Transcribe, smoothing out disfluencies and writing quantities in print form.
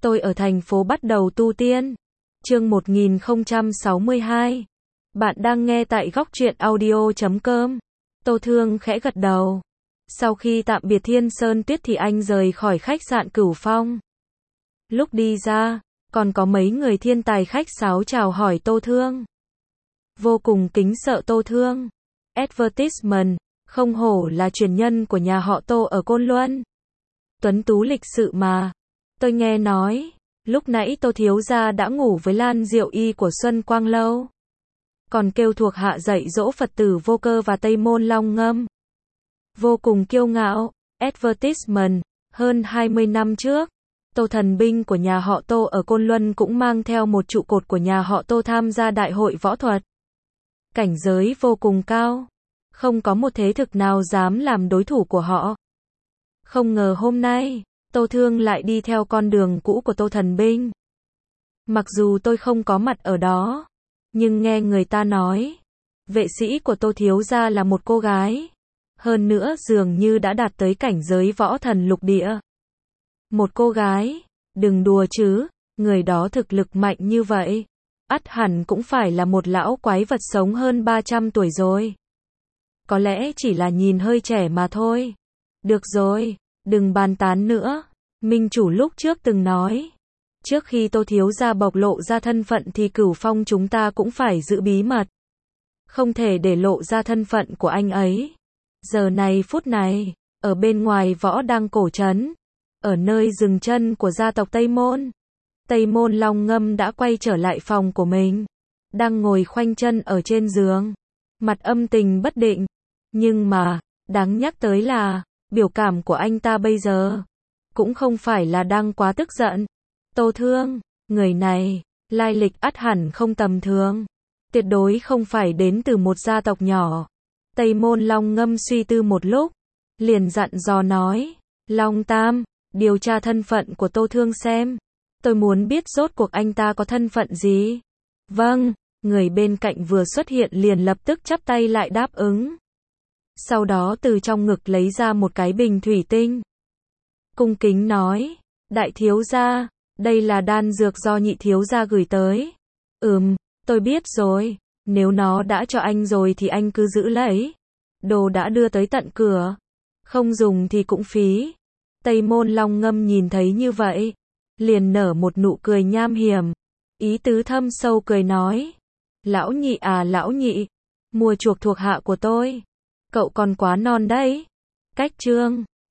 Tôi ở thành phố bắt đầu tu tiên. Chương 1062. Bạn đang nghe tại góc truyện audio.com. Tô Thương khẽ gật đầu. Sau khi tạm biệt Thiên Sơn Tuyết thì anh rời khỏi khách sạn Cửu Phong. Lúc đi ra, còn có mấy người thiên tài khách sáo chào hỏi Tô Thương. Vô cùng kính sợ Tô Thương. Advertisement, không hổ là truyền nhân của nhà họ Tô ở Côn Luân. Tuấn tú lịch sự mà. Tôi nghe nói, lúc nãy Tô thiếu gia đã ngủ với Lan Diệu Y của Xuân Quang Lâu. Còn kêu thuộc hạ dạy dỗ Phật tử Vô Cơ và Tây Môn Long Ngâm. Vô cùng kiêu ngạo. Advertisement, hơn 20 năm trước, Tô thần binh của nhà họ Tô ở Côn Luân cũng mang theo một trụ cột của nhà họ Tô tham gia đại hội võ thuật. Cảnh giới vô cùng cao. Không có một thế thực nào dám làm đối thủ của họ. Không ngờ hôm nay, Tô Thương lại đi theo con đường cũ của Tô thần binh. Mặc dù tôi không có mặt ở đó, nhưng nghe người ta nói, vệ sĩ của Tô thiếu gia là một cô gái. Hơn nữa dường như đã đạt tới cảnh giới võ thần lục địa. Một cô gái, đừng đùa chứ, người đó thực lực mạnh như vậy. Ắt hẳn cũng phải là một lão quái vật sống hơn 300 tuổi rồi. Có lẽ chỉ là nhìn hơi trẻ mà thôi. Được rồi, đừng bàn tán nữa. Minh chủ lúc trước từng nói, trước khi Tô thiếu gia bộc lộ ra thân phận thì Cửu Phong chúng ta cũng phải giữ bí mật. Không thể để lộ ra thân phận của anh ấy. Giờ này phút này, ở bên ngoài võ đang cổ trấn, ở nơi dừng chân của gia tộc Tây Môn. Tây Môn Long Ngâm đã quay trở lại phòng của mình, đang ngồi khoanh chân ở trên giường, mặt âm tình bất định. Nhưng mà, đáng nhắc tới là, biểu cảm của anh ta bây giờ, cũng không phải là đang quá tức giận. Tô Thương, người này, lai lịch ắt hẳn không tầm thường. Tuyệt đối không phải đến từ một gia tộc nhỏ. Tây Môn Long Ngâm suy tư một lúc, liền dặn dò nói, Long Tam, điều tra thân phận của Tô Thương xem. Tôi muốn biết rốt cuộc anh ta có thân phận gì. Vâng, người bên cạnh vừa xuất hiện liền lập tức chắp tay lại đáp ứng. Sau đó từ trong ngực lấy ra một cái bình thủy tinh. Cung kính nói, đại thiếu gia, đây là đan dược do nhị thiếu gia gửi tới. Tôi biết rồi, nếu nó đã cho anh rồi thì anh cứ giữ lấy. Đồ đã đưa tới tận cửa, không dùng thì cũng phí. Tây Môn Long Ngâm nhìn thấy như vậy, liền nở một nụ cười nham hiểm, ý tứ thâm sâu cười nói, lão nhị à lão nhị, mua chuộc thuộc hạ của tôi, cậu còn quá non đấy. Cách chương